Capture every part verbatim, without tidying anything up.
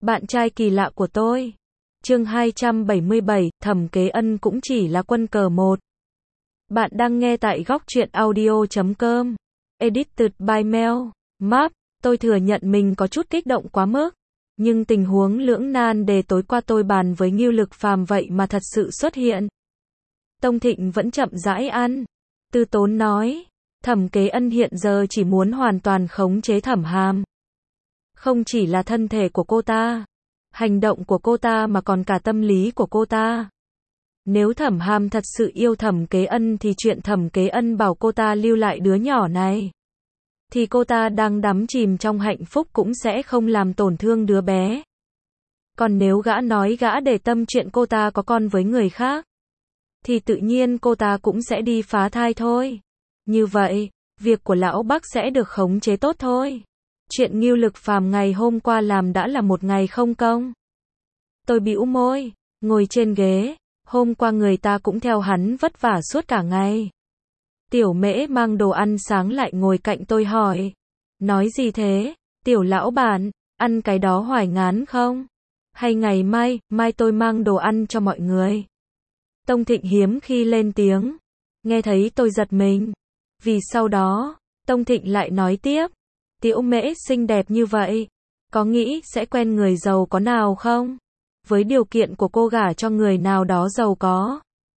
Bạn trai kỳ lạ của tôi. Chương hai trăm bảy mươi bảy, Thẩm Kế Ân cũng chỉ là quân cờ một. Bạn đang nghe tại góc truyện audio chấm com. Edited by Mel. Map, tôi thừa nhận mình có chút kích động quá mức. Nhưng tình huống lưỡng nan để tối qua tôi bàn với Ngưu Lực Phàm vậy mà thật sự xuất hiện. Tông Thịnh vẫn chậm rãi ăn. Tư Tốn nói, Thẩm Kế Ân hiện giờ chỉ muốn hoàn toàn khống chế Thẩm Hàm. Không chỉ là thân thể của cô ta, hành động của cô ta mà còn cả tâm lý của cô ta. Nếu Thẩm Hàm thật sự yêu Thẩm Kế Ân thì chuyện Thẩm Kế Ân bảo cô ta lưu lại đứa nhỏ này, thì cô ta đang đắm chìm trong hạnh phúc cũng sẽ không làm tổn thương đứa bé. Còn nếu gã nói gã để tâm chuyện cô ta có con với người khác, thì tự nhiên cô ta cũng sẽ đi phá thai thôi. Như vậy, việc của lão Bắc sẽ được khống chế tốt thôi. Chuyện Ngưu Lực Phàm ngày hôm qua làm đã là một ngày không công. Tôi bĩu môi, ngồi trên ghế, hôm qua người ta cũng theo hắn vất vả suốt cả ngày. Tiểu Mễ mang đồ ăn sáng lại ngồi cạnh tôi hỏi, nói gì thế, Tiểu lão bản, ăn cái đó hoài ngán không? Hay ngày mai, mai tôi mang đồ ăn cho mọi người. Tông Thịnh hiếm khi lên tiếng, nghe thấy tôi giật mình, vì sau đó, Tông Thịnh lại nói tiếp, Tiểu Mễ xinh đẹp như vậy, có nghĩ sẽ quen người giàu có nào không? Với điều kiện của cô gả cho người nào đó giàu có,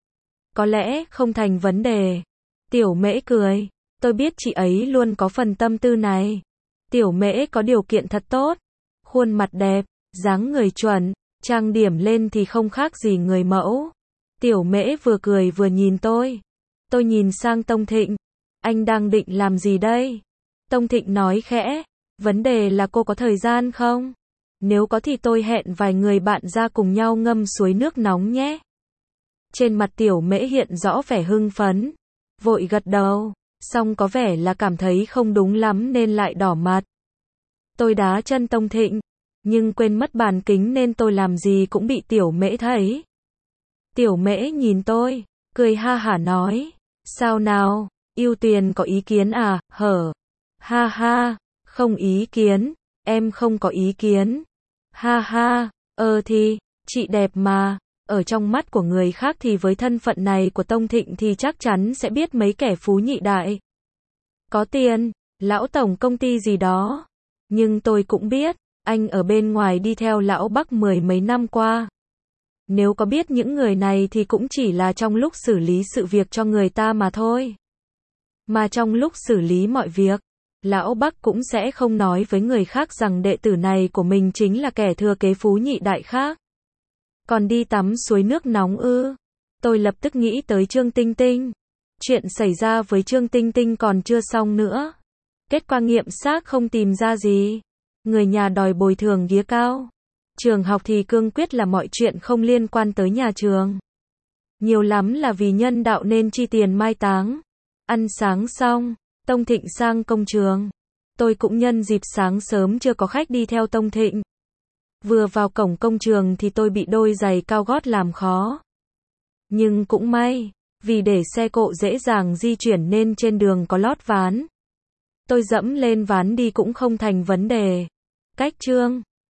có lẽ không thành vấn đề. Tiểu Mễ cười, tôi biết chị ấy luôn có phần tâm tư này. Tiểu Mễ có điều kiện thật tốt, khuôn mặt đẹp, dáng người chuẩn, trang điểm lên thì không khác gì người mẫu. Tiểu Mễ vừa cười vừa nhìn tôi. Tôi nhìn sang Tông Thịnh, anh đang định làm gì đây? Tông Thịnh nói khẽ, vấn đề là cô có thời gian không? Nếu có thì tôi hẹn vài người bạn ra cùng nhau ngâm suối nước nóng nhé. Trên mặt Tiểu Mễ hiện rõ vẻ hưng phấn, vội gật đầu, xong có vẻ là cảm thấy không đúng lắm nên lại đỏ mặt. Tôi đá chân Tông Thịnh, nhưng quên mất bàn kính nên tôi làm gì cũng bị Tiểu Mễ thấy. Tiểu Mễ nhìn tôi, cười ha hả nói, sao nào, Yêu Tuyền có ý kiến à, hở? Ha ha, không ý kiến, em không có ý kiến. Ha ha, ờ thì, chị đẹp mà, ở trong mắt của người khác thì với thân phận này của Tông Thịnh thì chắc chắn sẽ biết mấy kẻ phú nhị đại. Có tiền, lão tổng công ty gì đó. Nhưng tôi cũng biết, anh ở bên ngoài đi theo lão Bắc mười mấy năm qua. Nếu có biết những người này thì cũng chỉ là trong lúc xử lý sự việc cho người ta mà thôi. Mà trong lúc xử lý mọi việc, lão Bắc cũng sẽ không nói với người khác rằng đệ tử này của mình chính là kẻ thừa kế phú nhị đại khác. Còn đi tắm suối nước nóng ư? Tôi lập tức nghĩ tới Trương Tinh Tinh. Chuyện xảy ra với Trương Tinh Tinh còn chưa xong nữa. Kết quả nghiệm xác không tìm ra gì. Người nhà đòi bồi thường ghía cao. Trường học thì cương quyết là mọi chuyện không liên quan tới nhà trường. Nhiều lắm là vì nhân đạo nên chi tiền mai táng. Ăn sáng xong, Tông Thịnh sang công trường. Tôi cũng nhân dịp sáng sớm chưa có khách đi theo Tông Thịnh. Vừa vào cổng công trường thì tôi bị đôi giày cao gót làm khó. Nhưng cũng may, vì để xe cộ dễ dàng di chuyển nên trên đường có lót ván. Tôi dẫm lên ván đi cũng không thành vấn đề. Cách Trương